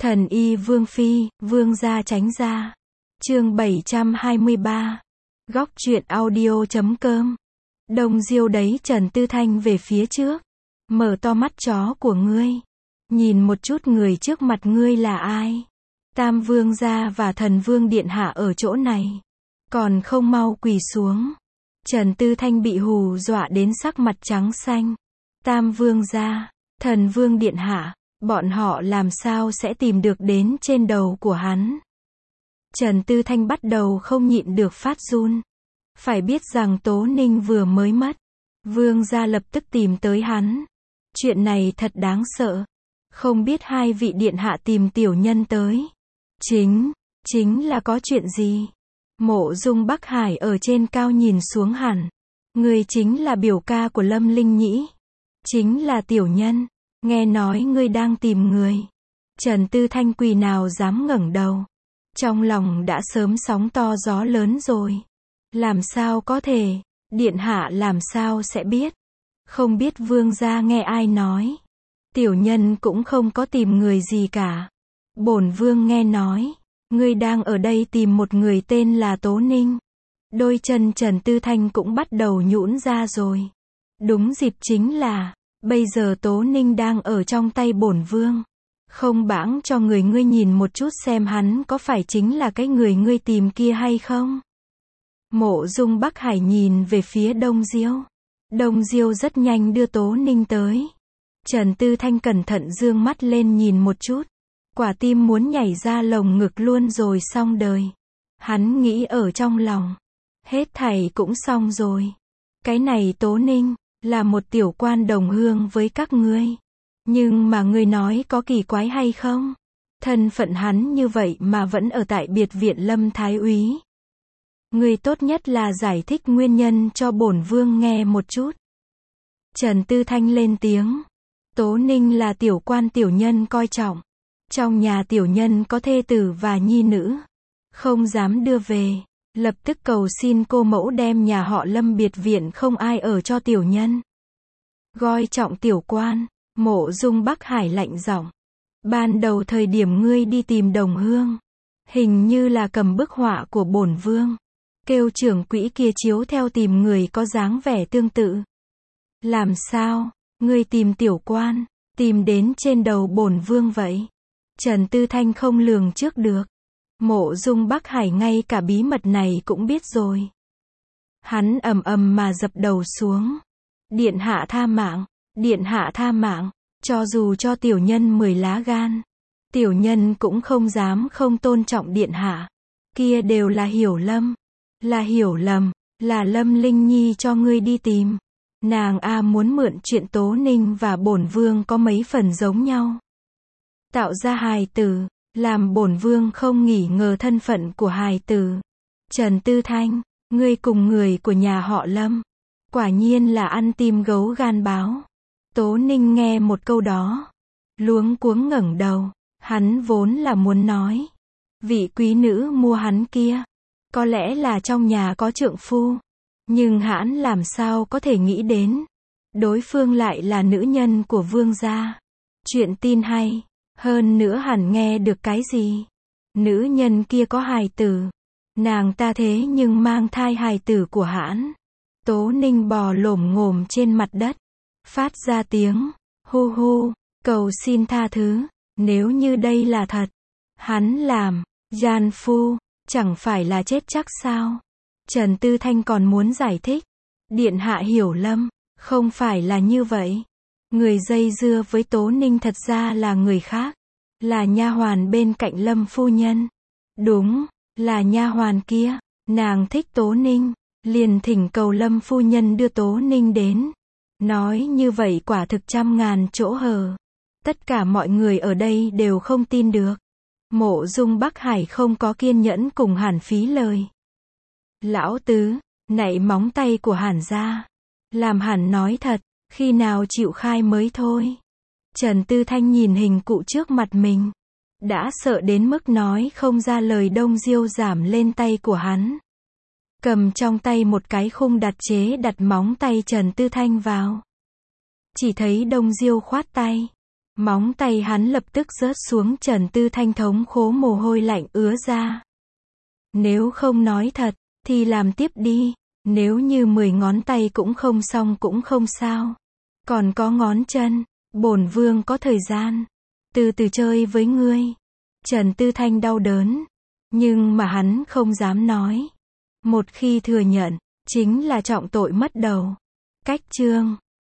Thần y Vương Phi, Vương gia tránh ra. Chương 723. Góc truyện audio.com. Đông Diêu đấy, Trần Tư Thanh về phía trước. Mở to mắt chó của ngươi. Nhìn một chút người trước mặt ngươi là ai? Tam Vương gia và Thần Vương điện hạ ở chỗ này. Còn không mau quỳ xuống. Trần Tư Thanh bị hù dọa đến sắc mặt trắng xanh. Tam Vương gia, Thần Vương điện hạ, bọn họ làm sao sẽ tìm được đến trên đầu của hắn? Trần Tư Thanh bắt đầu không nhịn được phát run. Phải biết rằng Tố Ninh vừa mới mất. Vương gia lập tức tìm tới hắn. Chuyện này thật đáng sợ. Không biết hai vị điện hạ tìm tiểu nhân tới. Chính là có chuyện gì? Mộ Dung Bắc Hải ở trên cao nhìn xuống hẳn. Ngươi chính là biểu ca của Lâm Linh Nhĩ. Chính là tiểu nhân. Nghe nói ngươi đang tìm người. Trần Tư Thanh quỳ nào dám ngẩng đầu. Trong lòng đã sớm sóng to gió lớn rồi. Làm sao có thể? Điện hạ làm sao sẽ biết? Không biết vương gia nghe ai nói. Tiểu nhân cũng không có tìm người gì cả. Bổn vương nghe nói. Ngươi đang ở đây tìm một người tên là Tố Ninh. Đôi chân Trần Tư Thanh cũng bắt đầu nhũn ra rồi. Đúng dịp chính là, bây giờ Tố Ninh đang ở trong tay bổn vương. Không bãng cho người ngươi nhìn một chút xem hắn có phải chính là cái người ngươi tìm kia hay không? Mộ Dung Bắc Hải nhìn về phía Đông Diêu. Đông Diêu rất nhanh đưa Tố Ninh tới. Trần Tư Thanh cẩn thận dương mắt lên nhìn một chút. Quả tim muốn nhảy ra lồng ngực luôn rồi, xong đời. Hắn nghĩ ở trong lòng. Hết thảy cũng xong rồi. Cái này Tố Ninh, là một tiểu quan đồng hương với các ngươi. Nhưng mà ngươi nói có kỳ quái hay không? Thân phận hắn như vậy mà vẫn ở tại biệt viện Lâm Thái Úy. Ngươi tốt nhất là giải thích nguyên nhân cho bổn vương nghe một chút. Trần Tư Thanh lên tiếng. Tố Ninh là tiểu quan tiểu nhân coi trọng. Trong nhà tiểu nhân có thê tử và nhi nữ. Không dám đưa về. Lập tức cầu xin cô mẫu đem nhà họ Lâm biệt viện không ai ở cho tiểu nhân. Coi trọng tiểu quan. Mộ Dung Bắc Hải lạnh giọng. Ban đầu thời điểm ngươi đi tìm đồng hương. Hình như là cầm bức họa của bổn vương. Kêu trưởng quỹ kia chiếu theo tìm người có dáng vẻ tương tự. Làm sao, ngươi tìm tiểu quan, tìm đến trên đầu bổn vương vậy? Trần Tư Thanh không lường trước được. Mộ Dung Bắc Hải ngay cả bí mật này cũng biết rồi. Hắn ầm ầm mà dập đầu xuống. Điện hạ tha mạng, điện hạ tha mạng, cho dù cho tiểu nhân 10 lá gan. Tiểu nhân cũng không dám không tôn trọng điện hạ. Kia đều là hiểu lầm. Là hiểu lầm, là Lâm Linh Nhi cho ngươi đi tìm. Nàng muốn mượn chuyện Tố Ninh và bổn vương có mấy phần giống nhau. Tạo ra hài tử, làm bổn vương không nghi ngờ thân phận của hài tử. Trần Tư Thanh, ngươi cùng người của nhà họ Lâm. Quả nhiên là ăn tim gấu gan báo. Tố Ninh nghe một câu đó. Luống cuống ngẩng đầu. Hắn vốn là muốn nói. Vị quý nữ mua hắn kia. Có lẽ là trong nhà có trượng phu. Nhưng hắn làm sao có thể nghĩ đến. Đối phương lại là nữ nhân của vương gia. Chuyện tin hay. Hơn nữa hẳn nghe được cái gì. Nữ nhân kia có hài tử. Nàng ta thế nhưng mang thai hài tử của hắn. Tố Ninh bò lổm ngổm trên mặt đất. Phát ra tiếng. Hu hu. Cầu xin tha thứ. Nếu như đây là thật. Hắn làm. Gian phu. Chẳng phải là chết chắc sao? Trần Tư Thanh còn muốn giải thích. Điện hạ hiểu lầm. Không phải là như vậy. Người dây dưa với Tố Ninh thật ra là người khác. Là nha hoàn bên cạnh Lâm phu nhân. Đúng, là nha hoàn kia. Nàng thích Tố Ninh. Liền thỉnh cầu Lâm phu nhân đưa Tố Ninh đến. Nói như vậy quả thực trăm ngàn chỗ hở. Tất cả mọi người ở đây đều không tin được. Mộ Dung Bắc Hải không có kiên nhẫn cùng Hàn phí lời. Lão tứ, nạy móng tay của Hàn ra. Làm Hàn nói thật, khi nào chịu khai mới thôi. Trần Tư Thanh nhìn hình cụ trước mặt mình. Đã sợ đến mức nói không ra lời. Đông Diêu giảm lên tay của hắn. Cầm trong tay một cái khung đặt chế đặt móng tay Trần Tư Thanh vào. Chỉ thấy Đông Diêu khoát tay. Móng tay hắn lập tức rớt xuống, Trần Tư Thanh thống khổ, mồ hôi lạnh ứa ra. Nếu không nói thật, thì làm tiếp đi. Nếu như 10 ngón tay cũng không xong cũng không sao. Còn có ngón chân, bổn vương có thời gian. Từ từ chơi với ngươi. Trần Tư Thanh đau đớn. Nhưng mà hắn không dám nói. Một khi thừa nhận, chính là trọng tội mất đầu. Cách chương